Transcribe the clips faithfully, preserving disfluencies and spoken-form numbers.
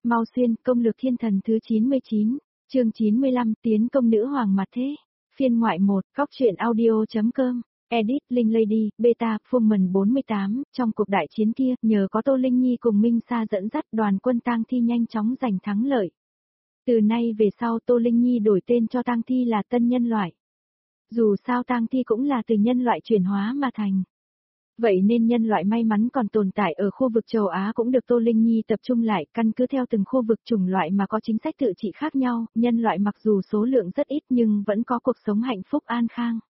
Mau xuyên, công lược thiên thần thứ chín mươi chín, chương chín mươi lăm, tiến công nữ hoàng mặt thế. Phiên ngoại một, góc truyện audio.com, edit, Linh Lady, beta, Fullman bốn mươi tám, trong cuộc đại chiến kia, nhờ có Tô Linh Nhi cùng Minh Sa dẫn dắt đoàn quân tang thi nhanh chóng giành thắng lợi. Từ nay về sau Tô Linh Nhi đổi tên cho tang thi là tân nhân loại. Dù sao tang thi cũng là từ nhân loại chuyển hóa mà thành. Vậy nên nhân loại may mắn còn tồn tại ở khu vực châu Á cũng được Tô Linh Nhi tập trung lại, căn cứ theo từng khu vực chủng loại mà có chính sách tự trị khác nhau, nhân loại mặc dù số lượng rất ít nhưng vẫn có cuộc sống hạnh phúc an khang.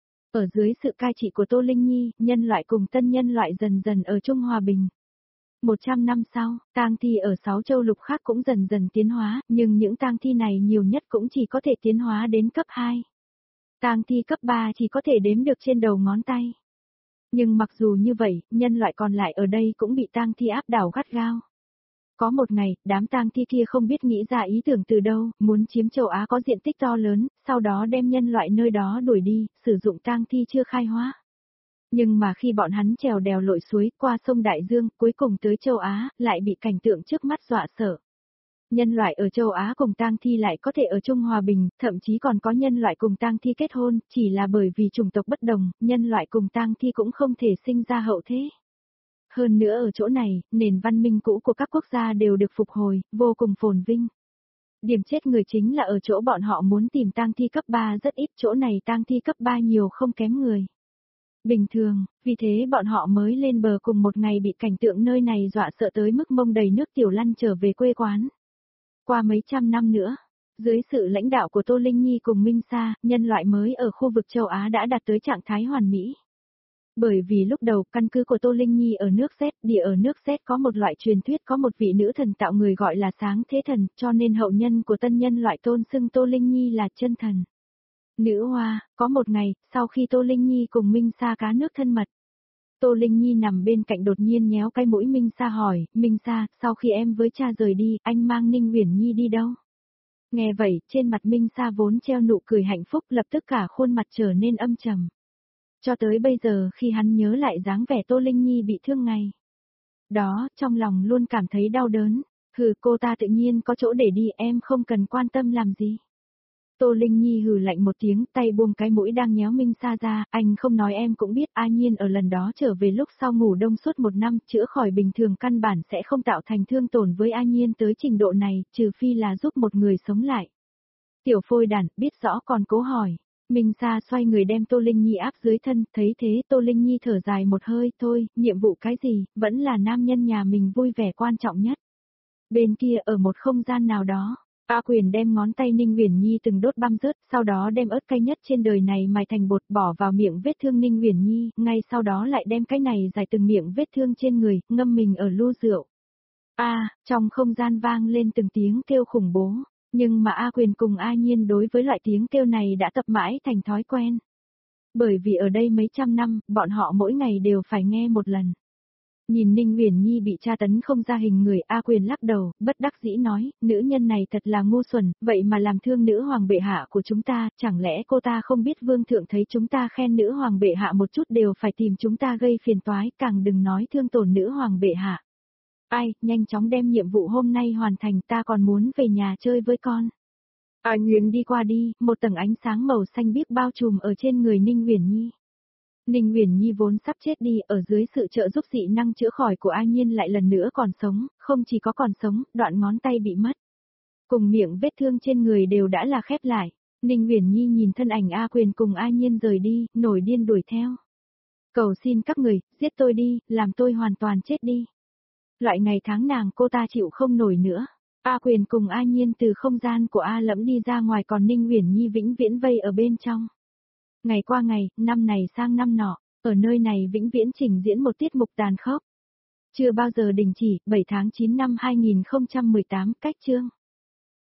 Ở dưới sự cai trị của Tô Linh Nhi, nhân loại cùng tân nhân loại dần dần ở chung hòa bình. một trăm năm sau, tang thi ở sáu châu lục khác cũng dần dần tiến hóa, nhưng những tang thi này nhiều nhất cũng chỉ có thể tiến hóa đến cấp hai. Tang thi cấp ba chỉ có thể đếm được trên đầu ngón tay. Nhưng mặc dù như vậy, nhân loại còn lại ở đây cũng bị tang thi áp đảo gắt gao. Có một ngày, đám tang thi kia không biết nghĩ ra ý tưởng từ đâu, muốn chiếm châu Á có diện tích to lớn, sau đó đem nhân loại nơi đó đuổi đi, sử dụng tang thi chưa khai hóa. Nhưng mà khi bọn hắn trèo đèo lội suối, qua sông Đại Dương, cuối cùng tới châu Á, lại bị cảnh tượng trước mắt dọa sợ. Nhân loại ở châu Á cùng tang thi lại có thể ở chung hòa bình, thậm chí còn có nhân loại cùng tang thi kết hôn, chỉ là bởi vì chủng tộc bất đồng, nhân loại cùng tang thi cũng không thể sinh ra hậu thế. Hơn nữa ở chỗ này, nền văn minh cũ của các quốc gia đều được phục hồi, vô cùng phồn vinh. Điểm chết người chính là ở chỗ bọn họ muốn tìm tang thi cấp ba rất ít, chỗ này tang thi cấp ba nhiều không kém người. Bình thường, vì thế bọn họ mới lên bờ cùng một ngày bị cảnh tượng nơi này dọa sợ tới mức mông đầy nước tiểu lăn trở về quê quán. Qua mấy trăm năm nữa, dưới sự lãnh đạo của Tô Linh Nhi cùng Minh Sa, nhân loại mới ở khu vực châu Á đã đạt tới trạng thái hoàn mỹ. Bởi vì lúc đầu căn cứ của Tô Linh Nhi ở nước Z, địa ở nước Z có một loại truyền thuyết có một vị nữ thần tạo người gọi là sáng thế thần, cho nên hậu nhân của tân nhân loại tôn xưng Tô Linh Nhi là chân thần. Nữ hoa, có một ngày, sau khi Tô Linh Nhi cùng Minh Sa cá nước thân mật. Tô Linh Nhi nằm bên cạnh đột nhiên nhéo cái mũi Minh Sa hỏi, Minh Sa, sau khi em với cha rời đi, anh mang Ninh Uyển Nhi đi đâu? Nghe vậy, trên mặt Minh Sa vốn treo nụ cười hạnh phúc lập tức cả khuôn mặt trở nên âm trầm. Cho tới bây giờ khi hắn nhớ lại dáng vẻ Tô Linh Nhi bị thương ngày đó, trong lòng luôn cảm thấy đau đớn, hừ cô ta tự nhiên có chỗ để đi em không cần quan tâm làm gì. Tô Linh Nhi hừ lạnh một tiếng, tay buông cái mũi đang nhéo Minh Sa ra, anh không nói em cũng biết A Nhiên ở lần đó trở về lúc sau ngủ đông suốt một năm, chữa khỏi bình thường căn bản sẽ không tạo thành thương tổn với A Nhiên tới trình độ này, trừ phi là giúp một người sống lại. Tiểu phôi đản, biết rõ còn cố hỏi. Minh Sa xoay người đem Tô Linh Nhi áp dưới thân, thấy thế Tô Linh Nhi thở dài một hơi, thôi, nhiệm vụ cái gì, vẫn là nam nhân nhà mình vui vẻ quan trọng nhất. Bên kia ở một không gian nào đó. A Quyền đem ngón tay Ninh Uyển Nhi từng đốt băm rớt, sau đó đem ớt cay nhất trên đời này mài thành bột bỏ vào miệng vết thương Ninh Uyển Nhi, ngay sau đó lại đem cái này giải từng miệng vết thương trên người, ngâm mình ở lu rượu. A, à, trong không gian vang lên từng tiếng kêu khủng bố, nhưng mà A Quyền cùng A Nhiên đối với loại tiếng kêu này đã tập mãi thành thói quen. Bởi vì ở đây mấy trăm năm, bọn họ mỗi ngày đều phải nghe một lần. Nhìn Ninh Uyển Nhi bị tra tấn không ra hình người, A Quyền lắc đầu, bất đắc dĩ nói, nữ nhân này thật là ngu xuẩn, vậy mà làm thương nữ hoàng bệ hạ của chúng ta, chẳng lẽ cô ta không biết vương thượng thấy chúng ta khen nữ hoàng bệ hạ một chút đều phải tìm chúng ta gây phiền toái, càng đừng nói thương tổn nữ hoàng bệ hạ. Ai, nhanh chóng đem nhiệm vụ hôm nay hoàn thành, ta còn muốn về nhà chơi với con. A Nhiên đi qua đi, một tầng ánh sáng màu xanh biếc bao trùm ở trên người Ninh Uyển Nhi. Ninh Uyển Nhi vốn sắp chết đi, ở dưới sự trợ giúp dị năng chữa khỏi của A Nhiên lại lần nữa còn sống, không chỉ có còn sống, đoạn ngón tay bị mất. Cùng miệng vết thương trên người đều đã là khép lại. Ninh Uyển Nhi nhìn thân ảnh A Quyền cùng A Nhiên rời đi, nổi điên đuổi theo. Cầu xin các người, giết tôi đi, làm tôi hoàn toàn chết đi. Loại ngày tháng nàng cô ta chịu không nổi nữa. A Quyền cùng A Nhiên từ không gian của A Lẫm đi ra ngoài còn Ninh Uyển Nhi vĩnh viễn vây ở bên trong. Ngày qua ngày, năm này sang năm nọ, ở nơi này vĩnh viễn trình diễn một tiết mục tàn khốc. Chưa bao giờ đình chỉ, bảy tháng chín năm hai nghìn không trăm mười tám, cách chương.